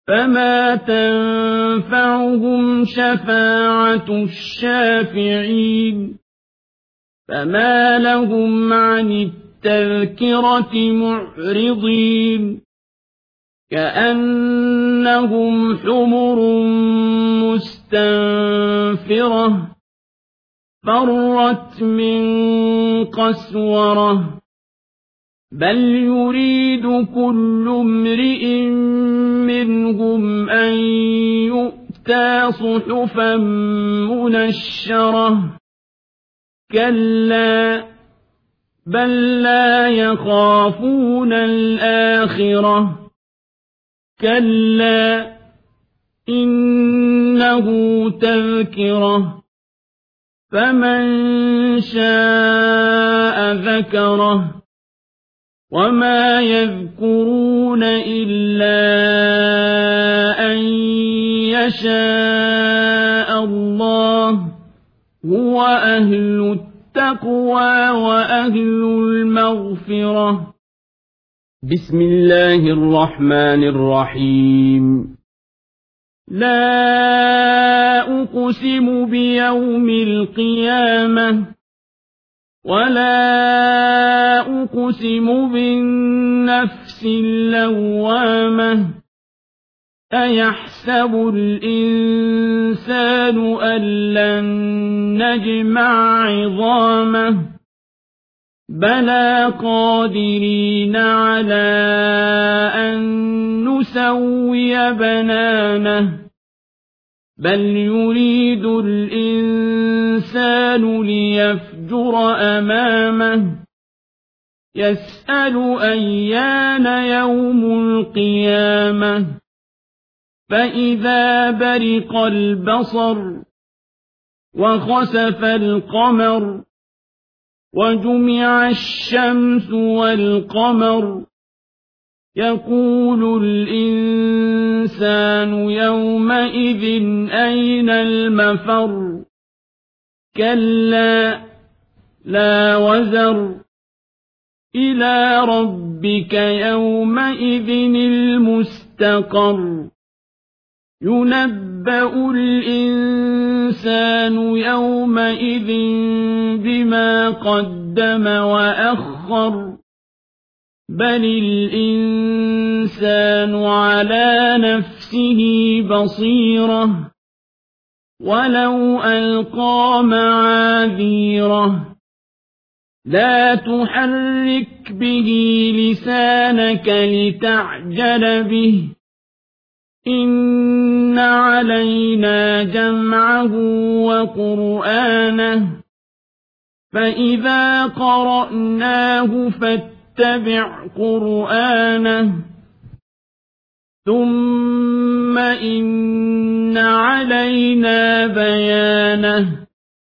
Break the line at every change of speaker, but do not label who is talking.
فما تنفعهم شفاعة الشافعين فما لهم عن التذكرة معرضين كأنهم حمر مستنفرة فرت من قسورة بل يريد كل امرئ منهم أن يؤتى صحفا منشرة كلا بل لا يخافون الآخرة كلا إنه تذكرة فمن شاء ذكره وما يذكرون إلا أن يشاء الله هو أهل التقوى وأهل المغفرة. بسم الله الرحمن الرحيم. لا أقسم بيوم القيامة ولا أقسم بالنفس اللوامة أيحسب الإنسان أن لن نجمع عظامه بلى قادرين على أن نسوي بنانه بل يريد الإنسان ليفجر أمامه يسأل أيان يوم القيامة فإذا برق البصر وخسف القمر وجمع الشمس والقمر يقول الإنسان يومئذ أين المفر كلا لا وزر إلى ربك يومئذ المستقر ينبأ الإنسان يومئذ بما قدم وأخر بل الإنسان على نفسه بصيرة ولو ألقى معاذيره لا تحرك به لسانك لتعجل به إن علينا جمعه وقرآنه فإذا قرأناه فاتبع قرآنه ثم إن علينا بيانه